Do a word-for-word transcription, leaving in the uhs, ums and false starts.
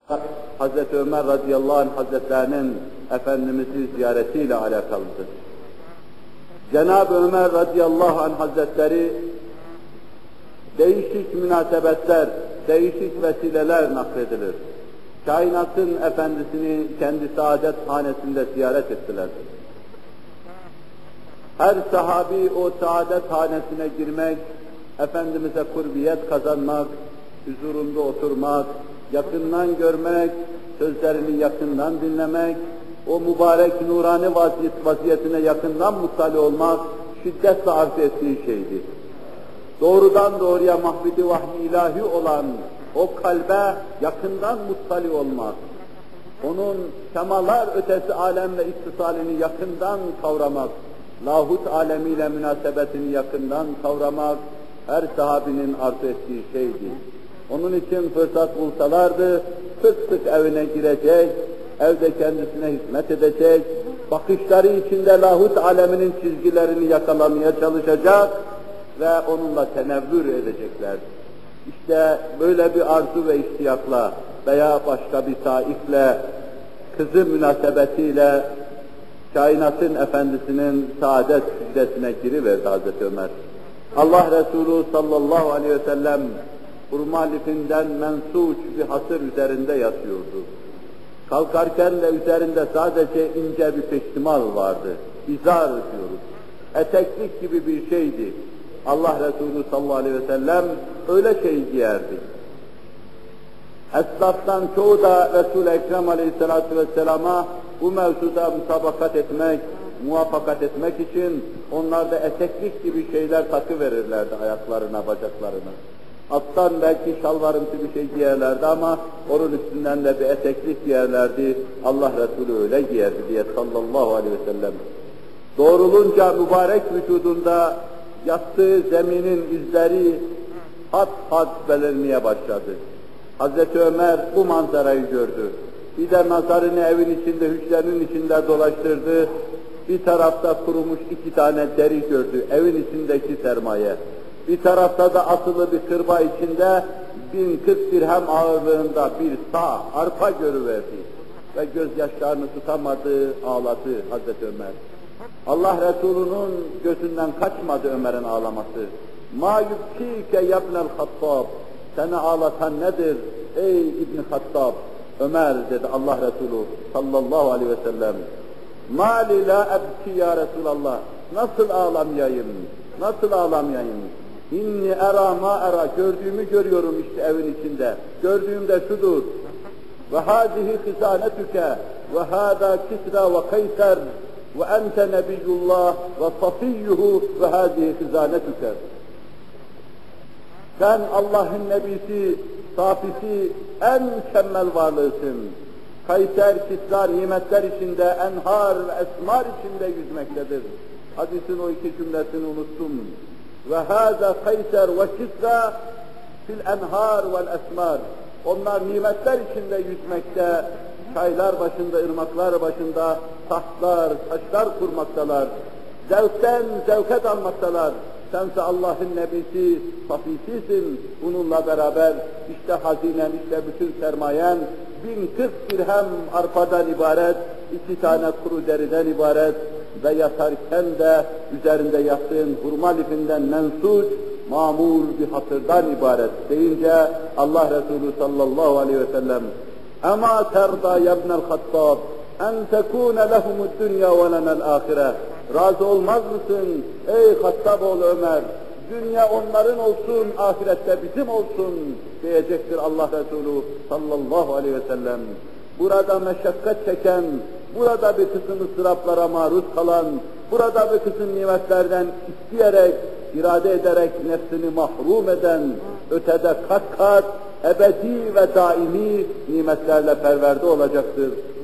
Hazreti Ömer radıyallahu anh hazretlerinin Efendimiz'i ziyaretiyle alakalıdır. Cenab-ı Ömer radıyallahu anh hazretleri değişik münasebetler, değişik vesileler nakledilir. Kainatın efendisini kendi saadet hanesinde ziyaret ettiler. Her sahabi o saadet hanesine girmek, Efendimiz'e kurbiyet kazanmak, huzurunda oturmak, yakından görmek, sözlerini yakından dinlemek, o mübarek nurani vaziyet, vaziyetine yakından muttali olmak, şiddetle arz ettiği şeydi. Doğrudan doğruya mahvidi vahyi ilahi olan o kalbe yakından muttali olmak, onun semalar ötesi alemle ittisalini yakından kavramak, lahut alemiyle münasebetini yakından kavramak, her sahabinin arzu ettiği şeydi. Onun için fırsat bulsalardı, sık sık evine girecek, evde kendisine hizmet edecek, bakışları içinde lahut aleminin çizgilerini yakalamaya çalışacak ve onunla tenevvür edeceklerdi. İşte böyle bir arzu ve iştiyakla veya başka bir taifle, kızı münasebetiyle kainatın efendisinin saadet hücresine giriverdi Hazreti Ömer. Allah Resulü sallallahu aleyhi ve sellem hurma lifinden mensuç bir hasır üzerinde yatıyordu. Kalkarken de üzerinde sadece ince bir peştimal vardı. İzar diyoruz. Eteklik gibi bir şeydi. Allah Resulü sallallahu aleyhi ve sellem öyle şey giyerdi. Esnaftan çoğu da Resul-i Ekrem aleyhissalatu vesselama bu mevzuda mutabakat etmek, muvaffakat etmek için onlar da eteklik gibi şeyler takıverirlerdi ayaklarına, bacaklarına. Alttan belki şalvarımsı bir şey giyerlerdi ama onun üstünden de bir eteklik giyerlerdi. Allah Resulü öyle giyerdi diye sallallahu aleyhi ve sellem. Doğrulunca mübarek vücudunda yattığı zeminin izleri hat hat belirmeye başladı. Hazreti Ömer bu manzarayı gördü. Bir de nazarını evin içinde, hücrenin içinde dolaştırdı. Bir tarafta kurumuş iki tane deri gördü, evin içindeki sermaye. Bir tarafta da asılı bir kırba içinde bin kırk dirhem ağırlığında bir sağ, arpa görüverdi. Ve gözyaşlarını tutamadı, ağladı Hazreti Ömer. Allah Resulü'nün gözünden kaçmadı Ömer'in ağlaması. مَا يُبْكِيكَ يَبْنَ الْخَطَّابِ Seni ağlatan nedir ey İbn Hattab? Ömer dedi Allah Resulü sallallahu aleyhi ve sellem. مَا لِ لَا أَبْكِ ya Resulallah. Nasıl ağlamayayım? Nasıl ağlamayayım? İnni era ma era, gördüğümü görüyorum işte evin içinde. Gördüğüm de şudur. Ve hâzihi hizânetüke ve hâdâ Kisra ve Kayser ve ente nebiyyullah ve safiyyuhu ve hâzihi hizânetüke. Sen Allah'ın nebisi, safisi, en mükemmel varlığısın. Kayser, Kisra nimetler içinde, enhar ve esmar içinde yüzmektedir. Hadisin o iki cümlesini unuttum. Ve hâzâ Kayser ve Kisra fil enhar vel esmar. Onlar nimetler içinde yüzmekte, çaylar başında, ırmaklar başında, tahtlar, taşlar kurmaktalar. Zevkten zevke dalmaktalar. Sense Allah'ın nebisi, safisisin. Bununla beraber işte hazinen, işte bütün sermayen, bin kırk dirhem arpadan ibaret, iki tane kuru deriden ibaret ve yatarken de üzerinde yattığın hurma lifinden mensuç, mamul bir hatırdan ibaret deyince Allah Resulü sallallahu aleyhi ve sellem اَمَا تَرْضَى يَبْنَ الْخَطَّابِ اَنْ تَكُونَ لَهُمُ الدُّنْيَا وَلَنَا الْآخِرَةِ Razı olmaz mısın ey Hattaboğlu Ömer? Dünya onların olsun, ahirette bizim olsun diyecektir Allah Resulü sallallahu aleyhi ve sellem. Burada meşakkat çeken, burada bir kısım ıstıraplara maruz kalan, burada bir kısım nimetlerden isteyerek, irade ederek nefsini mahrum eden, ötede kat kat, ebedi ve daimi nimetlerle perverde olacaktır.